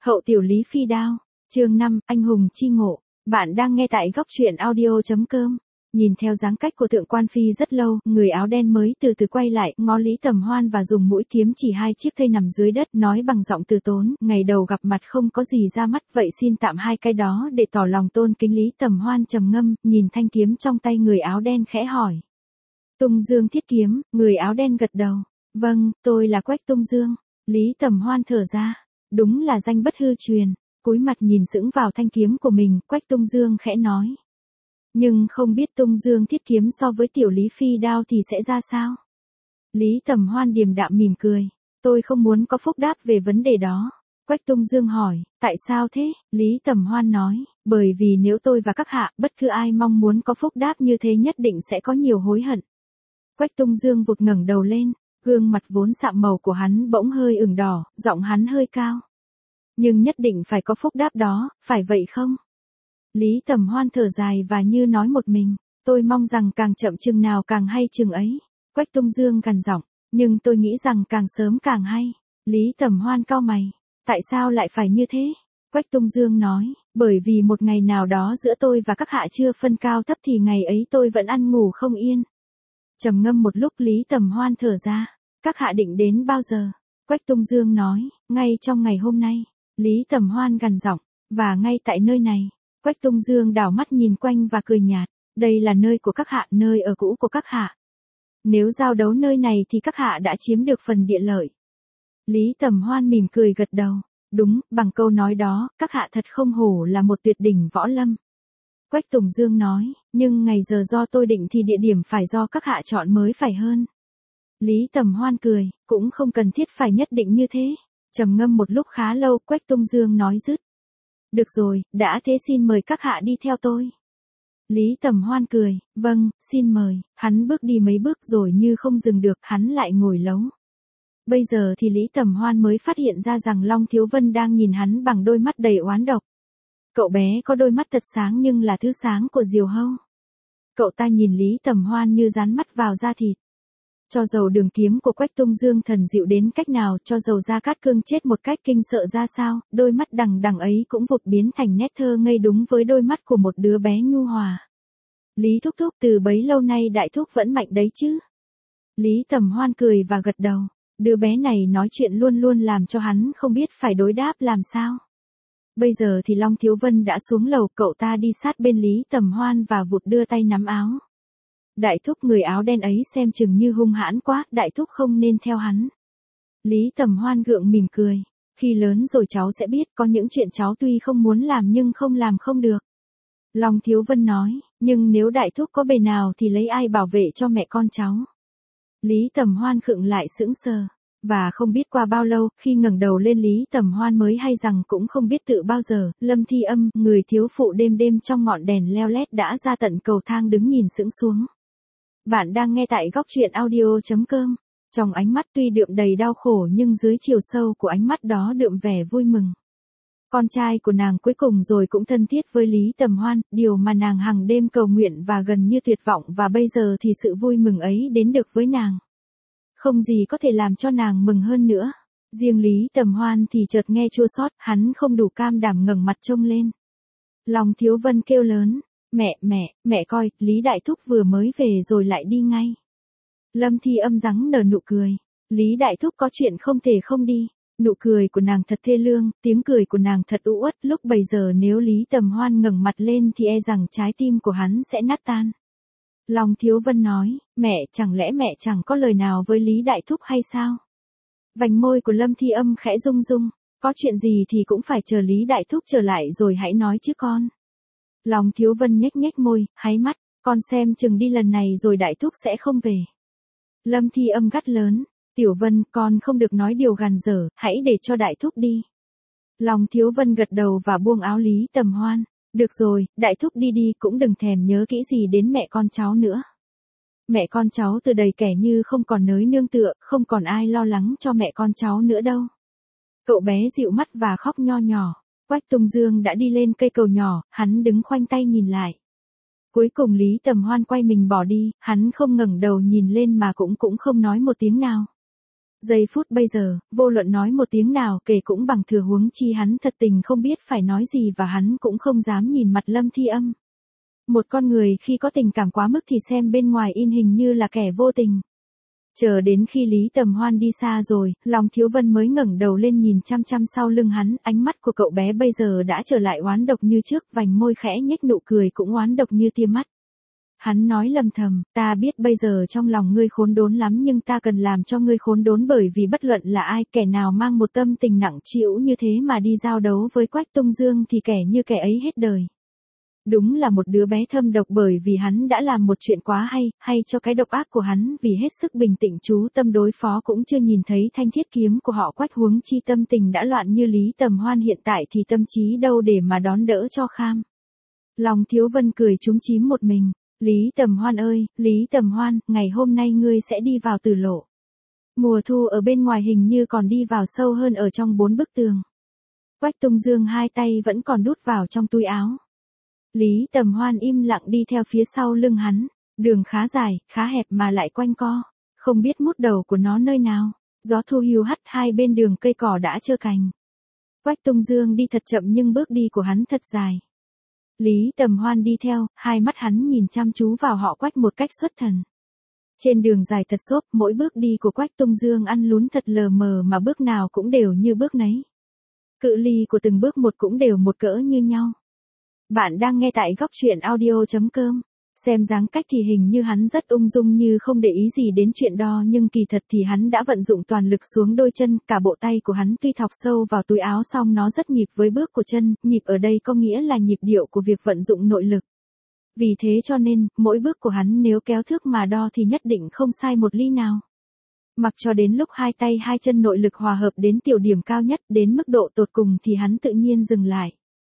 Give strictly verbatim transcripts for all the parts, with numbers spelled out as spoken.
Hậu tiểu Lý Phi đao, chương năm, anh hùng chi ngộ. Bạn đang nghe tại góc truyện audio chấm com. Nhìn theo dáng cách của Thượng Quan Phi rất lâu, người áo đen mới từ từ quay lại, ngó Lý Tầm Hoan và dùng mũi kiếm chỉ hai chiếc thây nằm dưới đất, nói bằng giọng từ tốn, ngày đầu gặp mặt không có gì ra mắt, vậy xin tạm hai cái đó để tỏ lòng tôn kính. Lý Tầm Hoan trầm ngâm, nhìn thanh kiếm trong tay người áo đen khẽ hỏi. Tung Dương Thiết Kiếm, người áo đen gật đầu. Vâng, tôi là Quách Tung Dương. Lý Tầm Hoan thở ra. Đúng là danh bất hư truyền. Cúi mặt nhìn sững vào thanh kiếm của mình, Quách Tung Dương khẽ nói. Nhưng không biết Tung Dương Thiết Kiếm so với tiểu Lý Phi đao thì sẽ ra sao? Lý Tầm Hoan điềm đạm mỉm cười. Tôi không muốn có phúc đáp về vấn đề đó. Quách Tung Dương hỏi, tại sao thế? Lý Tầm Hoan nói, bởi vì nếu tôi và các hạ, bất cứ ai mong muốn có phúc đáp như thế nhất định sẽ có nhiều hối hận. Quách Tung Dương vụt ngẩng đầu lên, gương mặt vốn sạm màu của hắn bỗng hơi ửng đỏ, giọng hắn hơi cao. Nhưng nhất định phải có phúc đáp đó, phải vậy không? Lý Tầm Hoan thở dài và như nói một mình, tôi mong rằng càng chậm chừng nào càng hay chừng ấy. Quách Tung Dương gằn giọng, nhưng tôi nghĩ rằng càng sớm càng hay. Lý Tầm Hoan cau mày, tại sao lại phải như thế? Quách Tung Dương nói, bởi vì một ngày nào đó giữa tôi và các hạ chưa phân cao thấp thì ngày ấy tôi vẫn ăn ngủ không yên. Trầm ngâm một lúc Lý Tầm Hoan thở ra, các hạ định đến bao giờ? Quách Tung Dương nói, ngay trong ngày hôm nay. Lý Tầm Hoan gằn giọng, và ngay tại nơi này. Quách Tung Dương đảo mắt nhìn quanh và cười nhạt, đây là nơi của các hạ, nơi ở cũ của các hạ. Nếu giao đấu nơi này thì các hạ đã chiếm được phần địa lợi. Lý Tầm Hoan mỉm cười gật đầu, đúng, bằng câu nói đó, các hạ thật không hổ là một tuyệt đỉnh võ lâm. Quách Tung Dương nói, nhưng ngày giờ do tôi định thì địa điểm phải do các hạ chọn mới phải hơn. Lý Tầm Hoan cười, cũng không cần thiết phải nhất định như thế. Trầm ngâm một lúc khá lâu, Quách Tung Dương nói dứt. Được rồi, đã thế xin mời các hạ đi theo tôi. Lý Tầm Hoan cười, vâng, xin mời. Hắn bước đi mấy bước rồi như không dừng được, hắn lại ngồi lấu. Bây giờ thì Lý Tầm Hoan mới phát hiện ra rằng Long Thiếu Vân đang nhìn hắn bằng đôi mắt đầy oán độc. Cậu bé có đôi mắt thật sáng nhưng là thứ sáng của diều hâu. Cậu ta nhìn Lý Tầm Hoan như dán mắt vào da thịt. Cho dầu đường kiếm của Quách Tung Dương thần dịu đến cách nào, cho dầu Gia Cát Cương chết một cách kinh sợ ra sao, đôi mắt đằng đằng ấy cũng vụt biến thành nét thơ ngây đúng với đôi mắt của một đứa bé nhu hòa. Lý Thúc Thúc, từ bấy lâu nay Đại Thúc vẫn mạnh đấy chứ? Lý Tầm Hoan cười và gật đầu. Đứa bé này nói chuyện luôn luôn làm cho hắn không biết phải đối đáp làm sao. Bây giờ thì Long Thiếu Vân đã xuống lầu, cậu ta đi sát bên Lý Tầm Hoan và vụt đưa tay nắm áo. Đại Thúc, người áo đen ấy xem chừng như hung hãn quá, Đại Thúc không nên theo hắn. Lý Tầm Hoan gượng mỉm cười. Khi lớn rồi cháu sẽ biết, có những chuyện cháu tuy không muốn làm nhưng không làm không được. Long Thiếu Vân nói, nhưng nếu Đại Thúc có bề nào thì lấy ai bảo vệ cho mẹ con cháu? Lý Tầm Hoan khựng lại sững sờ. Và không biết qua bao lâu, khi ngẩng đầu lên Lý Tầm Hoan mới hay rằng cũng không biết tự bao giờ, Lâm Thi Âm, người thiếu phụ đêm đêm trong ngọn đèn leo lét đã ra tận cầu thang đứng nhìn sững xuống. Bạn đang nghe tại góc truyện audio chấm com. Trong ánh mắt tuy đượm đầy đau khổ nhưng dưới chiều sâu của ánh mắt đó đượm vẻ vui mừng. Con trai của nàng cuối cùng rồi cũng thân thiết với Lý Tầm Hoan, điều mà nàng hàng đêm cầu nguyện và gần như tuyệt vọng, và bây giờ thì sự vui mừng ấy đến được với nàng. Không gì có thể làm cho nàng mừng hơn nữa. Riêng Lý Tầm Hoan thì chợt nghe chua xót, hắn không đủ cam đảm ngẩng mặt trông lên. Long Thiếu Vân kêu lớn. Mẹ, mẹ, mẹ coi, Lý Đại Thúc vừa mới về rồi lại đi ngay. Lâm Thi Âm rắng nở nụ cười. Lý Đại Thúc có chuyện không thể không đi. Nụ cười của nàng thật thê lương, tiếng cười của nàng thật u uất, lúc bấy giờ nếu Lý Tầm Hoan ngẩng mặt lên thì e rằng trái tim của hắn sẽ nát tan. Long Thiếu Vân nói, mẹ, chẳng lẽ mẹ chẳng có lời nào với Lý Đại Thúc hay sao? Vành môi của Lâm Thi Âm khẽ rung rung, có chuyện gì thì cũng phải chờ Lý Đại Thúc trở lại rồi hãy nói chứ con. Long Thiếu Vân nhếch nhếch môi, háy mắt, con xem chừng đi lần này rồi Đại Thúc sẽ không về. Lâm Thi Âm gắt lớn, Tiểu Vân, con không được nói điều gàn dở, hãy để cho Đại Thúc đi. Long Thiếu Vân gật đầu và buông áo Lý Tầm Hoan. Được rồi, Đại Thúc đi đi, cũng đừng thèm nhớ kỹ gì đến mẹ con cháu nữa. Mẹ con cháu từ đầy kẻ như không còn nới nương tựa, không còn ai lo lắng cho mẹ con cháu nữa đâu. Cậu bé dịu mắt và khóc nho nhỏ. Quách Tung Dương đã đi lên cây cầu nhỏ, hắn đứng khoanh tay nhìn lại. Cuối cùng Lý Tầm Hoan quay mình bỏ đi, hắn không ngẩng đầu nhìn lên mà cũng cũng không nói một tiếng nào. Giây phút bây giờ, vô luận nói một tiếng nào kể cũng bằng thừa, huống chi hắn thật tình không biết phải nói gì và hắn cũng không dám nhìn mặt Lâm Thi Âm. Một con người khi có tình cảm quá mức thì xem bên ngoài in hình như là kẻ vô tình. Chờ đến khi Lý Tầm Hoan đi xa rồi, Long Thiếu Vân mới ngẩng đầu lên nhìn chăm chăm sau lưng hắn, ánh mắt của cậu bé bây giờ đã trở lại oán độc như trước, vành môi khẽ nhếch nụ cười cũng oán độc như tia mắt. Hắn nói lầm thầm, ta biết bây giờ trong lòng ngươi khốn đốn lắm nhưng ta cần làm cho ngươi khốn đốn, bởi vì bất luận là ai, kẻ nào mang một tâm tình nặng trĩu như thế mà đi giao đấu với Quách Tung Dương thì kẻ như kẻ ấy hết đời. Đúng là một đứa bé thâm độc, bởi vì hắn đã làm một chuyện quá hay, hay cho cái độc ác của hắn, vì hết sức bình tĩnh chú tâm đối phó cũng chưa nhìn thấy thanh thiết kiếm của họ Quách, huống chi tâm tình đã loạn như Lý Tầm Hoan hiện tại thì tâm trí đâu để mà đón đỡ cho kham. Long Thiếu Vân cười chúm chím một mình, Lý Tầm Hoan ơi, Lý Tầm Hoan, ngày hôm nay ngươi sẽ đi vào tử lộ. Mùa thu ở bên ngoài hình như còn đi vào sâu hơn ở trong bốn bức tường. Quách Tung Dương hai tay vẫn còn đút vào trong túi áo. Lý Tầm Hoan im lặng đi theo phía sau lưng hắn, đường khá dài, khá hẹp mà lại quanh co, không biết mút đầu của nó nơi nào, gió thu hiu hắt hai bên đường cây cỏ đã trơ cành. Quách Tung Dương đi thật chậm nhưng bước đi của hắn thật dài. Lý Tầm Hoan đi theo, hai mắt hắn nhìn chăm chú vào họ Quách một cách xuất thần. Trên đường dài thật xốp, mỗi bước đi của Quách Tung Dương ăn lún thật lờ mờ mà bước nào cũng đều như bước nấy. Cự ly của từng bước một cũng đều một cỡ như nhau. Bạn đang nghe tại góc truyện audio chấm com. Xem dáng cách thì hình như hắn rất ung dung như không để ý gì đến chuyện đo, nhưng kỳ thật thì hắn đã vận dụng toàn lực xuống đôi chân, cả bộ tay của hắn tuy thọc sâu vào túi áo song nó rất nhịp với bước của chân, nhịp ở đây có nghĩa là nhịp điệu của việc vận dụng nội lực. Vì thế cho nên, mỗi bước của hắn nếu kéo thước mà đo thì nhất định không sai một ly nào. Mặc cho đến lúc hai tay hai chân nội lực hòa hợp đến tiểu điểm cao nhất, đến mức độ tột cùng thì hắn tự nhiên dừng lại.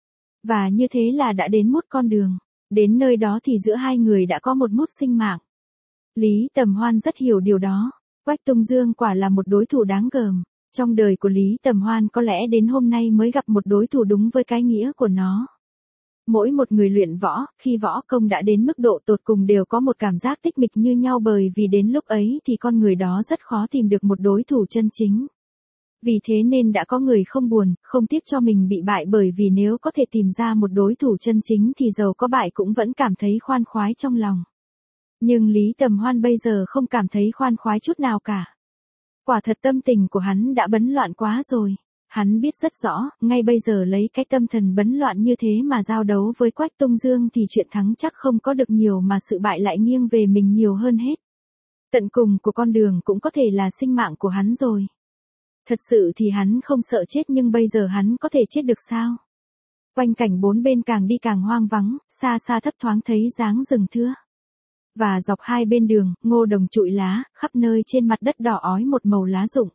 Và như thế là đã đến một con đường. Đến nơi đó thì giữa hai người đã có một mút sinh mạng. Lý Tầm Hoan rất hiểu điều đó. Quách Tung Dương quả là một đối thủ đáng gờm. Trong đời của Lý Tầm Hoan có lẽ đến hôm nay mới gặp một đối thủ đúng với cái nghĩa của nó. Mỗi một người luyện võ, khi võ công đã đến mức độ tột cùng đều có một cảm giác tích mịch như nhau, bởi vì đến lúc ấy thì con người đó rất khó tìm được một đối thủ chân chính. Vì thế nên đã có người không buồn, không tiếc cho mình bị bại, bởi vì nếu có thể tìm ra một đối thủ chân chính thì dầu có bại cũng vẫn cảm thấy khoan khoái trong lòng. Nhưng Lý Tầm Hoan bây giờ không cảm thấy khoan khoái chút nào cả. Quả thật tâm tình của hắn đã bấn loạn quá rồi. Hắn biết rất rõ, ngay bây giờ lấy cái tâm thần bấn loạn như thế mà giao đấu với Quách Tung Dương thì chuyện thắng chắc không có được nhiều mà sự bại lại nghiêng về mình nhiều hơn hết. Tận cùng của con đường cũng có thể là sinh mạng của hắn rồi. Thật sự thì hắn không sợ chết, nhưng bây giờ hắn có thể chết được sao? Quanh cảnh bốn bên càng đi càng hoang vắng, xa xa thấp thoáng thấy dáng rừng thưa. Và dọc hai bên đường, ngô đồng trụi lá, khắp nơi trên mặt đất đỏ ói một màu lá rụng.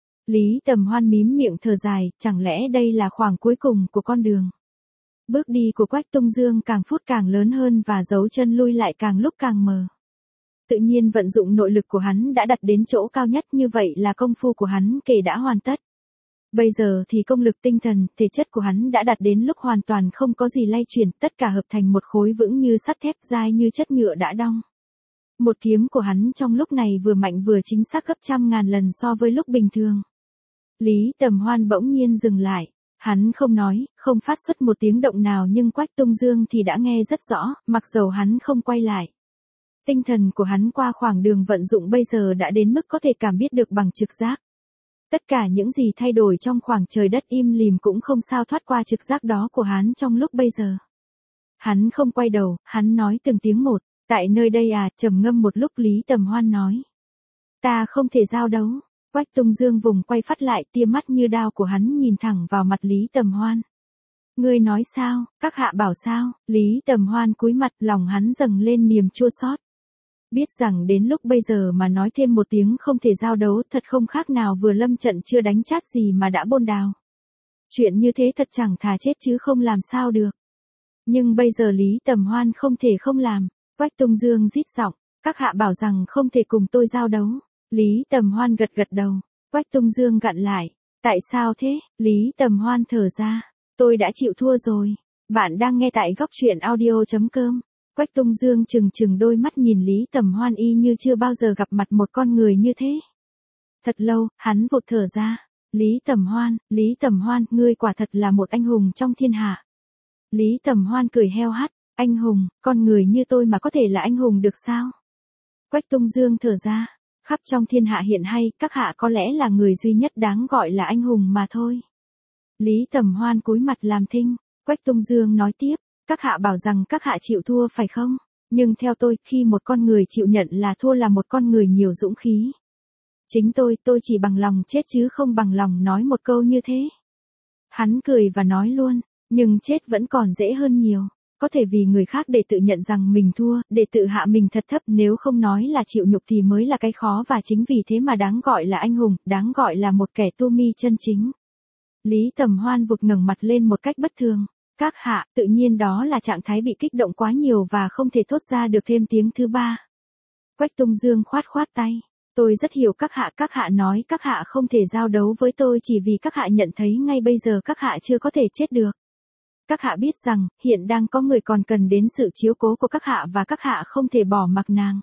Lý Tầm Hoan mím miệng thở dài, chẳng lẽ đây là khoảng cuối cùng của con đường? Bước đi của Quách Tung Dương càng phút càng lớn hơn và dấu chân lui lại càng lúc càng mờ. Tự nhiên vận dụng nội lực của hắn đã đặt đến chỗ cao nhất, như vậy là công phu của hắn kể đã hoàn tất. Bây giờ thì công lực tinh thần, thể chất của hắn đã đạt đến lúc hoàn toàn không có gì lay chuyển, tất cả hợp thành một khối vững như sắt thép, dai như chất nhựa đã đong. Một kiếm của hắn trong lúc này vừa mạnh vừa chính xác gấp trăm ngàn lần so với lúc bình thường. Lý Tầm Hoan bỗng nhiên dừng lại. Hắn không nói, không phát xuất một tiếng động nào, nhưng Quách Tung Dương thì đã nghe rất rõ, mặc dầu hắn không quay lại. Tinh thần của hắn qua khoảng đường vận dụng bây giờ đã đến mức có thể cảm biết được bằng trực giác. Tất cả những gì thay đổi trong khoảng trời đất im lìm cũng không sao thoát qua trực giác đó của hắn trong lúc bây giờ. Hắn không quay đầu, hắn nói từng tiếng một, tại nơi đây à, trầm ngâm một lúc Lý Tầm Hoan nói. Ta không thể giao đấu. Quách Tung Dương vùng quay phát lại, tia mắt như đao của hắn nhìn thẳng vào mặt Lý Tầm Hoan. Ngươi nói sao, các hạ bảo sao? Lý Tầm Hoan cúi mặt, lòng hắn dâng lên niềm chua xót. Biết rằng đến lúc bây giờ mà nói thêm một tiếng không thể giao đấu thật không khác nào vừa lâm trận chưa đánh chát gì mà đã bôn đào. Chuyện như thế thật chẳng thà chết chứ không làm sao được. Nhưng bây giờ Lý Tầm Hoan không thể không làm. Quách Tung Dương rít giọng, các hạ bảo rằng không thể cùng tôi giao đấu. Lý Tầm Hoan gật gật đầu. Quách Tung Dương gặn lại. Tại sao thế? Lý Tầm Hoan thở ra. Tôi đã chịu thua rồi. Bạn đang nghe tại góc truyện audio chấm com. Quách Tung Dương trừng trừng đôi mắt nhìn Lý Tầm Hoan y như chưa bao giờ gặp mặt một con người như thế. Thật lâu, hắn vụt thở ra. Lý Tầm Hoan, Lý Tầm Hoan, ngươi quả thật là một anh hùng trong thiên hạ. Lý Tầm Hoan cười heo hắt, anh hùng, con người như tôi mà có thể là anh hùng được sao? Quách Tung Dương thở ra, khắp trong thiên hạ hiện hay, các hạ có lẽ là người duy nhất đáng gọi là anh hùng mà thôi. Lý Tầm Hoan cúi mặt làm thinh, Quách Tung Dương nói tiếp, các hạ bảo rằng các hạ chịu thua phải không? Nhưng theo tôi, khi một con người chịu nhận là thua là một con người nhiều dũng khí. Chính tôi, tôi chỉ bằng lòng chết chứ không bằng lòng nói một câu như thế. Hắn cười và nói luôn, nhưng chết vẫn còn dễ hơn nhiều. Có thể vì người khác để tự nhận rằng mình thua, để tự hạ mình thật thấp, nếu không nói là chịu nhục thì mới là cái khó, và chính vì thế mà đáng gọi là anh hùng, đáng gọi là một kẻ tu mi chân chính. Lý Tầm Hoan vụt ngẩng mặt lên một cách bất thường. Các hạ, tự nhiên đó là trạng thái bị kích động quá nhiều và không thể thốt ra được thêm tiếng thứ ba. Quách Tung Dương khoát khoát tay. Tôi rất hiểu các hạ, các hạ nói các hạ không thể giao đấu với tôi chỉ vì các hạ nhận thấy ngay bây giờ các hạ chưa có thể chết được. Các hạ biết rằng, hiện đang có người còn cần đến sự chiếu cố của các hạ và các hạ không thể bỏ mặc nàng.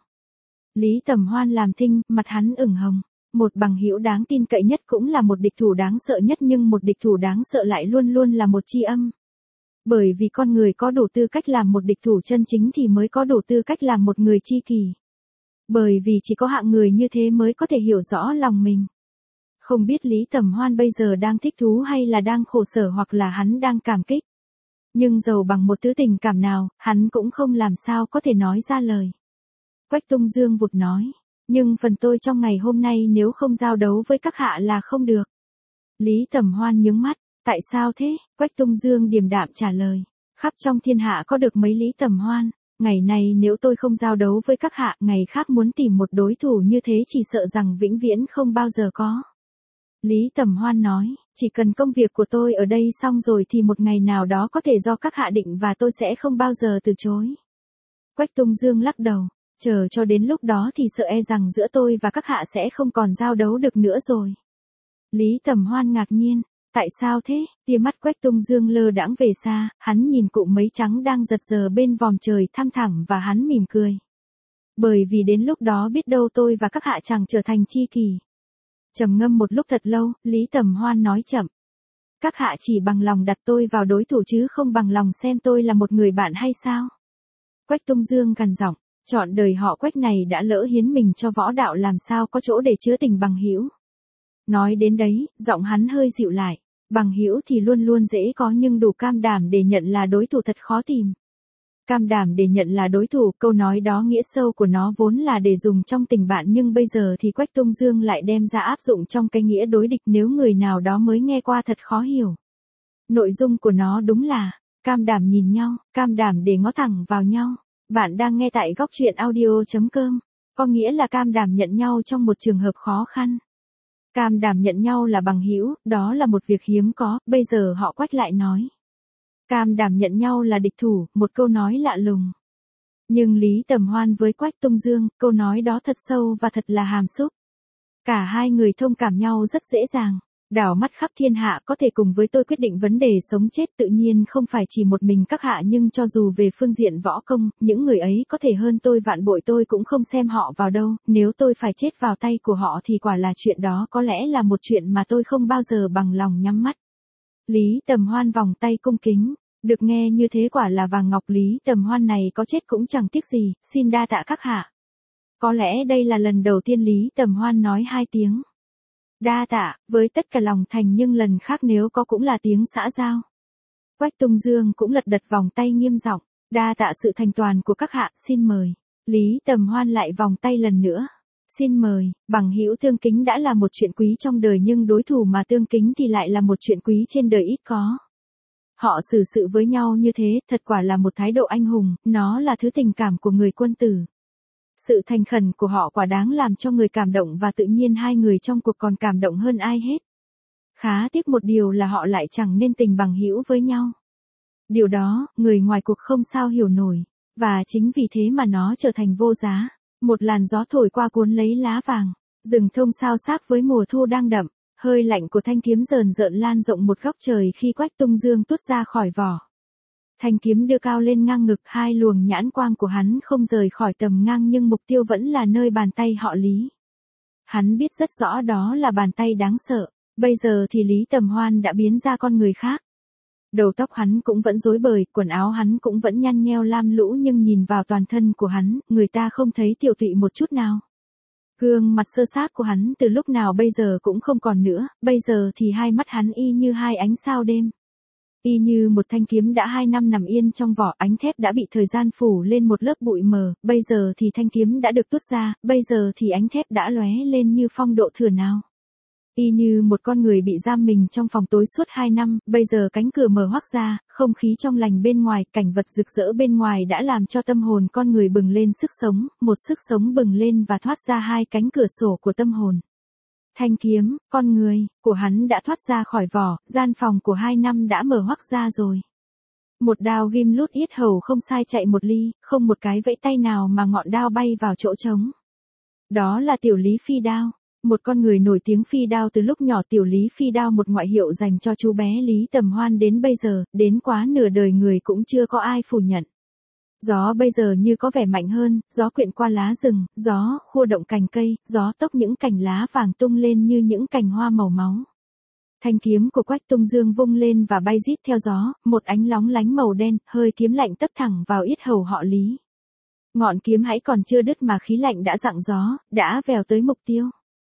Lý Tầm Hoan làm thinh, mặt hắn ửng hồng. Một bằng hữu đáng tin cậy nhất cũng là một địch thủ đáng sợ nhất, nhưng một địch thủ đáng sợ lại luôn luôn là một tri âm. Bởi vì con người có đủ tư cách làm một địch thủ chân chính thì mới có đủ tư cách làm một người tri kỷ. Bởi vì chỉ có hạng người như thế mới có thể hiểu rõ lòng mình. Không biết Lý Tầm Hoan bây giờ đang thích thú hay là đang khổ sở hoặc là hắn đang cảm kích. Nhưng dầu bằng một thứ tình cảm nào, hắn cũng không làm sao có thể nói ra lời. Quách Tung Dương vụt nói, nhưng phần tôi trong ngày hôm nay nếu không giao đấu với các hạ là không được. Lý Tầm Hoan nhướng mắt, tại sao thế? Quách Tung Dương điềm đạm trả lời, khắp trong thiên hạ có được mấy Lý Tầm Hoan. Ngày này nếu tôi không giao đấu với các hạ, ngày khác muốn tìm một đối thủ như thế chỉ sợ rằng vĩnh viễn không bao giờ có. Lý Tầm Hoan nói, chỉ cần công việc của tôi ở đây xong rồi thì một ngày nào đó có thể do các hạ định và tôi sẽ không bao giờ từ chối. Quách Tung Dương lắc đầu, chờ cho đến lúc đó thì sợ e rằng giữa tôi và các hạ sẽ không còn giao đấu được nữa rồi. Lý Tầm Hoan ngạc nhiên, tại sao thế? Tia mắt Quách Tung Dương lơ đãng về xa, hắn nhìn cụm mây trắng đang giật giờ bên vòm trời thăm thẳm và hắn mỉm cười. Bởi vì đến lúc đó biết đâu tôi và các hạ chẳng trở thành tri kỷ. Trầm ngâm một lúc thật lâu, Lý Tầm Hoan nói chậm. Các hạ chỉ bằng lòng đặt tôi vào đối thủ chứ không bằng lòng xem tôi là một người bạn hay sao? Quách Tung Dương gằn giọng, trọn đời họ Quách này đã lỡ hiến mình cho võ đạo làm sao có chỗ để chứa tình bằng hữu. Nói đến đấy, giọng hắn hơi dịu lại, bằng hữu thì luôn luôn dễ có nhưng đủ cam đảm để nhận là đối thủ thật khó tìm. Cam đảm để nhận là đối thủ, câu nói đó nghĩa sâu của nó vốn là để dùng trong tình bạn nhưng bây giờ thì Quách Tung Dương lại đem ra áp dụng trong cái nghĩa đối địch nếu người nào đó mới nghe qua thật khó hiểu. Nội dung của nó đúng là, cam đảm nhìn nhau, cam đảm để ngó thẳng vào nhau. Bạn đang nghe tại góc truyện audio chấm com, có nghĩa là cam đảm nhận nhau trong một trường hợp khó khăn. Cam đảm nhận nhau là bằng hữu, đó là một việc hiếm có, bây giờ họ Quách lại nói. Cam đảm nhận nhau là địch thủ, một câu nói lạ lùng. Nhưng Lý Tầm Hoan với Quách Tung Dương, câu nói đó thật sâu và thật là hàm xúc. Cả hai người thông cảm nhau rất dễ dàng. Đảo mắt khắp thiên hạ có thể cùng với tôi quyết định vấn đề sống chết, tự nhiên không phải chỉ một mình các hạ, nhưng cho dù về phương diện võ công, những người ấy có thể hơn tôi vạn bội tôi cũng không xem họ vào đâu, nếu tôi phải chết vào tay của họ thì quả là chuyện đó có lẽ là một chuyện mà tôi không bao giờ bằng lòng nhắm mắt. Lý Tầm Hoan vòng tay cung kính, được nghe như thế quả là vàng ngọc. Lý Tầm Hoan này có chết cũng chẳng tiếc gì, xin đa tạ các hạ. Có lẽ đây là lần đầu tiên Lý Tầm Hoan nói hai tiếng đa tạ, với tất cả lòng thành, nhưng lần khác nếu có cũng là tiếng xã giao. Quách Tung Dương cũng lật đật vòng tay nghiêm giọng, đa tạ sự thành toàn của các hạ, xin mời. Lý Tầm Hoan lại vòng tay lần nữa, xin mời. Bằng hữu tương kính đã là một chuyện quý trong đời nhưng đối thủ mà tương kính thì lại là một chuyện quý trên đời ít có. Họ xử sự với nhau như thế, thật quả là một thái độ anh hùng, nó là thứ tình cảm của người quân tử. Sự thành khẩn của họ quả đáng làm cho người cảm động và tự nhiên hai người trong cuộc còn cảm động hơn ai hết. Khá tiếc một điều là họ lại chẳng nên tình bằng hữu với nhau. Điều đó, người ngoài cuộc không sao hiểu nổi, và chính vì thế mà nó trở thành vô giá. Một làn gió thổi qua cuốn lấy lá vàng, rừng thông sao xác với mùa thu đang đậm, hơi lạnh của thanh kiếm rờn rợn lan rộng một góc trời khi Quách Tung Dương tuốt ra khỏi vỏ. Thanh kiếm đưa cao lên ngang ngực, hai luồng nhãn quang của hắn không rời khỏi tầm ngang nhưng mục tiêu vẫn là nơi bàn tay họ Lý. Hắn biết rất rõ đó là bàn tay đáng sợ, bây giờ thì Lý Tầm Hoan đã biến ra con người khác. Đầu tóc hắn cũng vẫn rối bời, quần áo hắn cũng vẫn nhăn nheo lam lũ nhưng nhìn vào toàn thân của hắn, người ta không thấy tiều tụy một chút nào. Gương mặt sơ xác của hắn từ lúc nào bây giờ cũng không còn nữa, bây giờ thì hai mắt hắn y như hai ánh sao đêm. Y như một thanh kiếm đã hai năm nằm yên trong vỏ, ánh thép đã bị thời gian phủ lên một lớp bụi mờ, bây giờ thì thanh kiếm đã được tuốt ra, bây giờ thì ánh thép đã lóe lên như phong độ thừa nào. Y như một con người bị giam mình trong phòng tối suốt hai năm, bây giờ cánh cửa mở hoác ra, không khí trong lành bên ngoài, cảnh vật rực rỡ bên ngoài đã làm cho tâm hồn con người bừng lên sức sống, một sức sống bừng lên và thoát ra hai cánh cửa sổ của tâm hồn. Thanh kiếm, con người, của hắn đã thoát ra khỏi vỏ, gian phòng của hai năm đã mở hoác ra rồi. Một đao ghim lút yết hầu không sai chạy một ly, không một cái vẫy tay nào mà ngọn đao bay vào chỗ trống. Đó là Tiểu Lý Phi Đao. Một con người nổi tiếng phi đao từ lúc nhỏ. Tiểu Lý Phi Đao, một ngoại hiệu dành cho chú bé Lý Tầm Hoan đến bây giờ, đến quá nửa đời người cũng chưa có ai phủ nhận. Gió bây giờ như có vẻ mạnh hơn, gió quyện qua lá rừng, gió khua động cành cây, gió tốc những cành lá vàng tung lên như những cành hoa màu máu. Thanh kiếm của Quách Tung Dương vung lên và bay rít theo gió, một ánh lóng lánh màu đen, hơi kiếm lạnh tấp thẳng vào yết hầu họ Lý. Ngọn kiếm hãy còn chưa đứt mà khí lạnh đã dặng gió, đã vèo tới mục tiêu.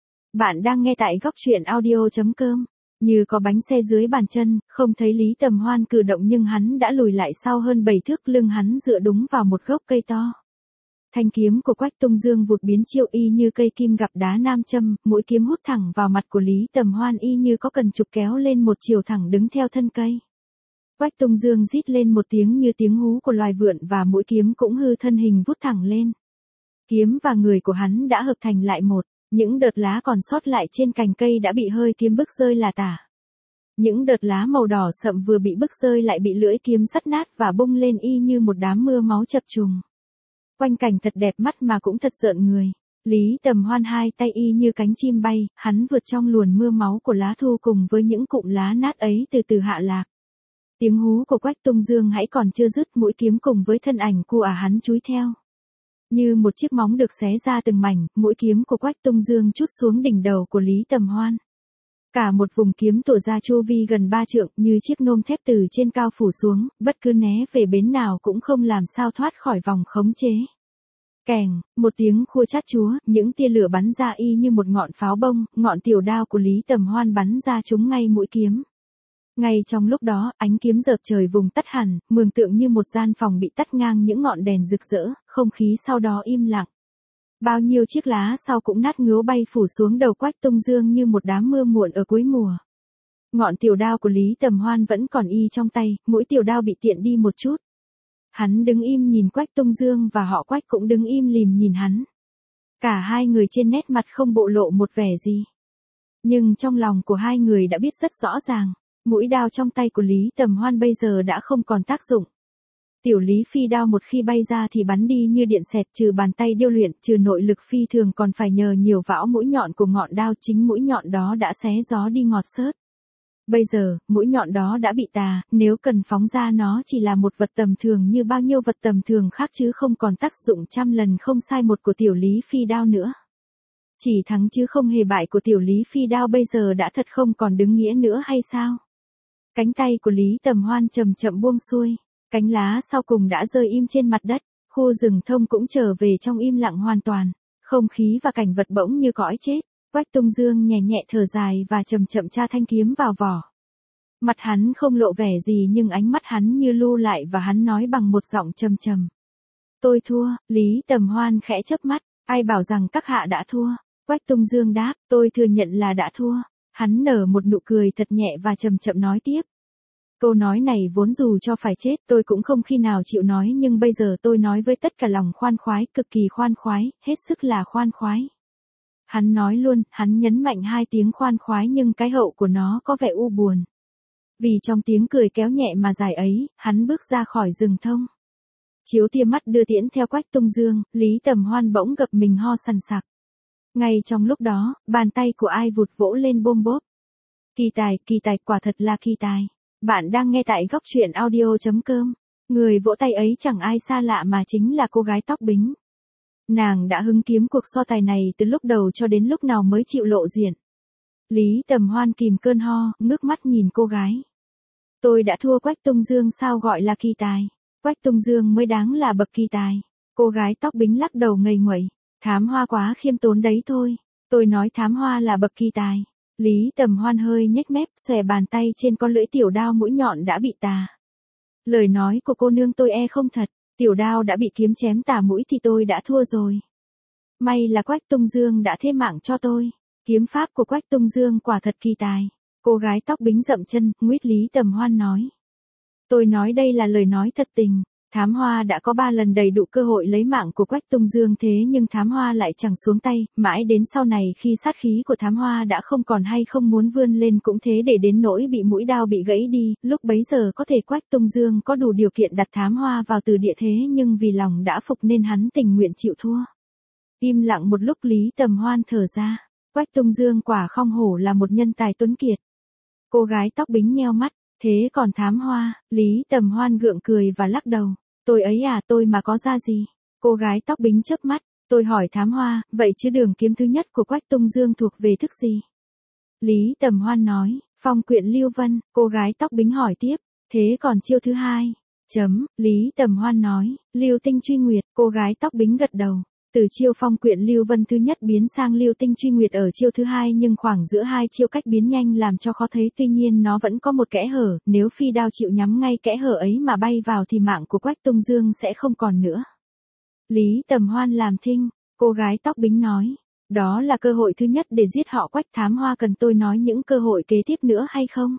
Bạn đang nghe tại góc truyện audio chấm com. Như có bánh xe dưới bàn chân, không thấy Lý Tầm Hoan cử động nhưng hắn đã lùi lại sau hơn bảy thước, lưng hắn dựa đúng vào một gốc cây to. Thanh kiếm của Quách Tung Dương vụt biến chiêu y như cây kim gặp đá nam châm, mũi kiếm hút thẳng vào mặt của Lý Tầm Hoan y như có cần trục kéo lên một chiều thẳng đứng theo thân cây. Quách Tung Dương rít lên một tiếng như tiếng hú của loài vượn và mũi kiếm cũng hư thân hình vút thẳng lên. Kiếm và người của hắn đã hợp thành lại một. Những đợt lá còn sót lại trên cành cây đã bị hơi kiếm bức rơi là tả. Những đợt lá màu đỏ sậm vừa bị bức rơi lại bị lưỡi kiếm sắt nát và bung lên y như một đám mưa máu chập trùng. Quanh cảnh thật đẹp mắt mà cũng thật rợn người. Lý Tầm Hoan hai tay y như cánh chim bay, hắn vượt trong luồn mưa máu của lá thu cùng với những cụm lá nát ấy từ từ hạ lạc. Tiếng hú của Quách Tung Dương hãy còn chưa dứt, mũi kiếm cùng với thân ảnh của ả hắn chúi theo. Như một chiếc móng được xé ra từng mảnh, mũi kiếm của Quách Tung Dương trút xuống đỉnh đầu của Lý Tầm Hoan. Cả một vùng kiếm tổ ra chu vi gần ba trượng, như chiếc nôm thép từ trên cao phủ xuống, bất cứ né về bến nào cũng không làm sao thoát khỏi vòng khống chế. Kèng, một tiếng khua chát chúa, những tia lửa bắn ra y như một ngọn pháo bông, ngọn tiểu đao của Lý Tầm Hoan bắn ra trúng ngay mũi kiếm. Ngay trong lúc đó, ánh kiếm dợp trời vùng tắt hẳn, mường tượng như một gian phòng bị tắt ngang những ngọn đèn rực rỡ, không khí sau đó im lặng. Bao nhiêu chiếc lá sau cũng nát ngứa bay phủ xuống đầu Quách Tung Dương như một đám mưa muộn ở cuối mùa. Ngọn tiểu đao của Lý Tầm Hoan vẫn còn y trong tay, mũi tiểu đao bị tiện đi một chút. Hắn đứng im nhìn Quách Tung Dương và họ Quách cũng đứng im lìm nhìn hắn. Cả hai người trên nét mặt không bộ lộ một vẻ gì. Nhưng trong lòng của hai người đã biết rất rõ ràng. Mũi đao trong tay của Lý Tầm Hoan bây giờ đã không còn tác dụng. Tiểu Lý Phi Đao một khi bay ra thì bắn đi như điện xẹt, trừ bàn tay điêu luyện, trừ nội lực phi thường còn phải nhờ nhiều vão mũi nhọn của ngọn đao, chính mũi nhọn đó đã xé gió đi ngọt xớt. Bây giờ, mũi nhọn đó đã bị tà, nếu cần phóng ra nó chỉ là một vật tầm thường như bao nhiêu vật tầm thường khác chứ không còn tác dụng trăm lần không sai một của Tiểu Lý Phi Đao nữa. Chỉ thắng chứ không hề bại của Tiểu Lý Phi Đao bây giờ đã thật không còn đứng nghĩa nữa hay sao? Cánh tay của Lý Tầm Hoan chậm chậm buông xuôi, cánh lá sau cùng đã rơi im trên mặt đất, khu rừng thông cũng trở về trong im lặng hoàn toàn, không khí và cảnh vật bỗng như cõi chết. Quách Tung Dương nhẹ nhẹ thở dài và chậm chậm tra thanh kiếm vào vỏ. Mặt hắn không lộ vẻ gì nhưng ánh mắt hắn như lưu lại và hắn nói bằng một giọng trầm trầm. Tôi thua. Lý Tầm Hoan khẽ chớp mắt, ai bảo rằng các hạ đã thua? Quách Tung Dương đáp, tôi thừa nhận là đã thua. Hắn nở một nụ cười thật nhẹ và chậm chậm nói tiếp. Câu nói này vốn dù cho phải chết tôi cũng không khi nào chịu nói nhưng bây giờ tôi nói với tất cả lòng khoan khoái, cực kỳ khoan khoái, hết sức là khoan khoái. Hắn nói luôn, hắn nhấn mạnh hai tiếng khoan khoái nhưng cái hậu của nó có vẻ u buồn. Vì trong tiếng cười kéo nhẹ mà dài ấy, hắn bước ra khỏi rừng thông. Chiếu tia mắt đưa tiễn theo Quách Tung Dương, Lý Tầm Hoan bỗng gập mình ho sằn sặc. Ngay trong lúc đó, bàn tay của ai vụt vỗ lên bôm bốp. Kỳ tài, kỳ tài, quả thật là kỳ tài. Bạn đang nghe tại góc truyện audio chấm com. Người vỗ tay ấy chẳng ai xa lạ mà chính là cô gái tóc bính. Nàng đã hứng kiếm cuộc so tài này từ lúc đầu cho đến lúc nào mới chịu lộ diện. Lý Tầm Hoan kìm cơn ho, ngước mắt nhìn cô gái. Tôi đã thua Quách Tung Dương sao gọi là kỳ tài. Quách Tung Dương mới đáng là bậc kỳ tài. Cô gái tóc bính lắc đầu ngây nguậy. Thám Hoa quá khiêm tốn đấy thôi. Tôi nói Thám Hoa là bậc kỳ tài. Lý Tầm Hoan hơi nhếch mép, xòe bàn tay trên con lưỡi tiểu đao mũi nhọn đã bị tà. Lời nói của cô nương tôi e không thật. Tiểu đao đã bị kiếm chém tà mũi thì tôi đã thua rồi. May là Quách Tung Dương đã thế mạng cho tôi. Kiếm pháp của Quách Tung Dương quả thật kỳ tài. Cô gái tóc bính dậm chân, nguyết Lý Tầm Hoan nói. Tôi nói đây là lời nói thật tình. Thám Hoa đã có ba lần đầy đủ cơ hội lấy mạng của Quách Tung Dương thế nhưng Thám Hoa lại chẳng xuống tay, mãi đến sau này khi sát khí của Thám Hoa đã không còn hay không muốn vươn lên cũng thế để đến nỗi bị mũi đao bị gãy đi, lúc bấy giờ có thể Quách Tung Dương có đủ điều kiện đặt Thám Hoa vào từ địa thế nhưng vì lòng đã phục nên hắn tình nguyện chịu thua. Im lặng một lúc Lý Tầm Hoan thở ra, Quách Tung Dương quả không hổ là một nhân tài tuấn kiệt. Cô gái tóc bính nheo mắt. Thế còn Thám Hoa, Lý Tầm Hoan gượng cười và lắc đầu. Tôi ấy à, tôi mà có ra gì? Cô gái tóc bính chớp mắt, tôi hỏi Thám Hoa, vậy chứ đường kiếm thứ nhất của Quách Tung Dương thuộc về thức gì? Lý Tầm Hoan nói, phong quyện Lưu Vân. Cô gái tóc bính hỏi tiếp, thế còn chiêu thứ hai? Chấm, Lý Tầm Hoan nói, Lưu Tinh Truy Nguyệt. Cô gái tóc bính gật đầu. Từ chiêu phong quyện Lưu Vân thứ nhất biến sang Lưu Tinh Truy Nguyệt ở chiêu thứ hai nhưng khoảng giữa hai chiêu cách biến nhanh làm cho khó thấy tuy nhiên nó vẫn có một kẽ hở, nếu phi đao chịu nhắm ngay kẽ hở ấy mà bay vào thì mạng của Quách Tung Dương sẽ không còn nữa. Lý Tầm Hoan làm thinh, cô gái tóc bính nói, đó là cơ hội thứ nhất để giết họ Quách. Thám Hoa cần tôi nói những cơ hội kế tiếp nữa hay không?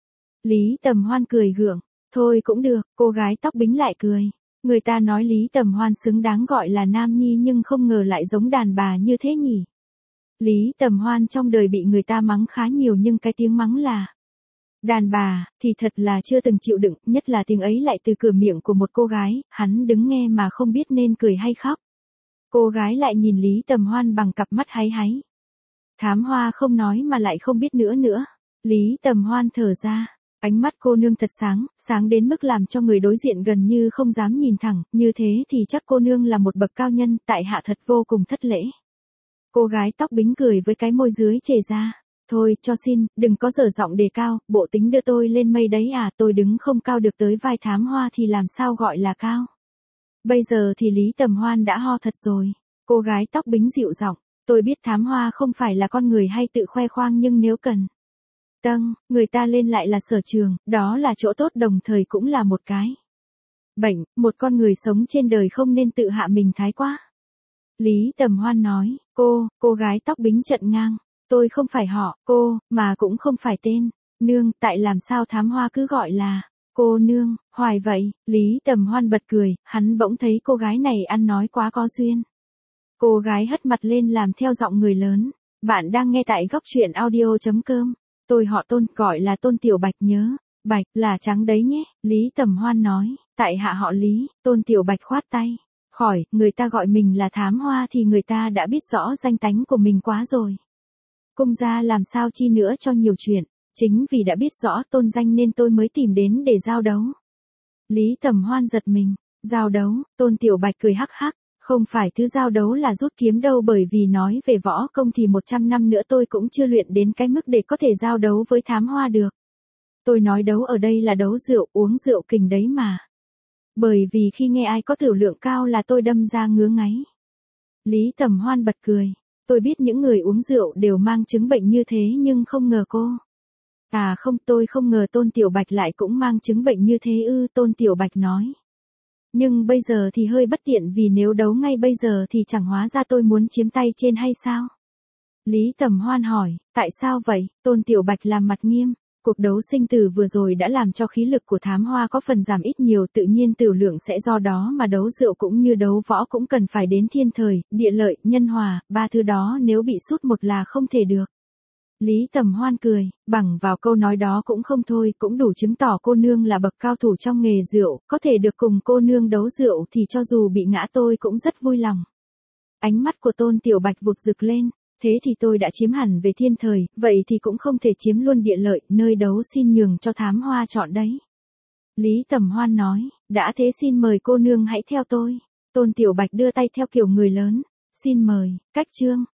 Lý Tầm Hoan cười gượng, thôi cũng được, cô gái tóc bính lại cười. Người ta nói Lý Tầm Hoan xứng đáng gọi là nam nhi nhưng không ngờ lại giống đàn bà như thế nhỉ. Lý Tầm Hoan trong đời bị người ta mắng khá nhiều nhưng cái tiếng mắng là đàn bà thì thật là chưa từng chịu đựng, nhất là tiếng ấy lại từ cửa miệng của một cô gái, hắn đứng nghe mà không biết nên cười hay khóc. Cô gái lại nhìn Lý Tầm Hoan bằng cặp mắt háy háy. Thám Hoa không nói mà lại không biết nữa nữa. Lý Tầm Hoan thở ra. Ánh mắt cô nương thật sáng, sáng đến mức làm cho người đối diện gần như không dám nhìn thẳng, như thế thì chắc cô nương là một bậc cao nhân, tại hạ thật vô cùng thất lễ. Cô gái tóc bính cười với cái môi dưới chề ra. Thôi, cho xin, đừng có dở giọng đề cao, bộ tính đưa tôi lên mây đấy à, tôi đứng không cao được tới vai Thám Hoa thì làm sao gọi là cao. Bây giờ thì Lý Tầm Hoan đã ho thật rồi. Cô gái tóc bính dịu giọng, tôi biết Thám Hoa không phải là con người hay tự khoe khoang nhưng nếu cần Tân, người ta lên lại là sở trường, đó là chỗ tốt đồng thời cũng là một cái bệnh, một con người sống trên đời không nên tự hạ mình thái quá. Lý Tầm Hoan nói, cô, cô gái tóc bính trận ngang, tôi không phải họ, cô, mà cũng không phải tên, nương, tại làm sao Thám Hoa cứ gọi là cô nương, hoài vậy. Lý Tầm Hoan bật cười, hắn bỗng thấy cô gái này ăn nói quá có duyên. Cô gái hất mặt lên làm theo giọng người lớn, bạn đang nghe tại góc truyện audio chấm com. Tôi họ Tôn, gọi là Tôn Tiểu Bạch nhớ. Bạch, là trắng đấy nhé, Lý Tầm Hoan nói, tại hạ họ Lý. Tôn Tiểu Bạch khoát tay. Khỏi, người ta gọi mình là Thám Hoa thì người ta đã biết rõ danh tánh của mình quá rồi. Cung gia làm sao chi nữa cho nhiều chuyện, chính vì đã biết rõ tôn danh nên tôi mới tìm đến để giao đấu. Lý Tầm Hoan giật mình, giao đấu, Tôn Tiểu Bạch cười hắc hắc. Không phải thứ giao đấu là rút kiếm đâu, bởi vì nói về võ công thì một trăm năm nữa tôi cũng chưa luyện đến cái mức để có thể giao đấu với Thám Hoa được. Tôi nói đấu ở đây là đấu rượu, uống rượu kình đấy mà. Bởi vì khi nghe ai có tiểu lượng cao là tôi đâm ra ngứa ngáy. Lý Tầm Hoan bật cười. Tôi biết những người uống rượu đều mang chứng bệnh như thế nhưng không ngờ cô. À không, tôi không ngờ Tôn Tiểu Bạch lại cũng mang chứng bệnh như thế ư, Tôn Tiểu Bạch nói. Nhưng bây giờ thì hơi bất tiện vì nếu đấu ngay bây giờ thì chẳng hóa ra tôi muốn chiếm tay trên hay sao? Lý Tầm Hoan hỏi, tại sao vậy? Tôn Tiểu Bạch làm mặt nghiêm. Cuộc đấu sinh tử vừa rồi đã làm cho khí lực của Thám Hoa có phần giảm ít nhiều, tự nhiên tiểu lượng sẽ do đó mà đấu rượu cũng như đấu võ cũng cần phải đến thiên thời, địa lợi, nhân hòa, ba thứ đó nếu bị sút một là không thể được. Lý Tầm Hoan cười, bằng vào câu nói đó cũng không thôi, cũng đủ chứng tỏ cô nương là bậc cao thủ trong nghề rượu, có thể được cùng cô nương đấu rượu thì cho dù bị ngã tôi cũng rất vui lòng. Ánh mắt của Tôn Tiểu Bạch vụt rực lên, thế thì tôi đã chiếm hẳn về thiên thời, vậy thì cũng không thể chiếm luôn địa lợi, nơi đấu xin nhường cho Thám Hoa chọn đấy. Lý Tầm Hoan nói, đã thế xin mời cô nương hãy theo tôi. Tôn Tiểu Bạch đưa tay theo kiểu người lớn. Xin mời, cách chương.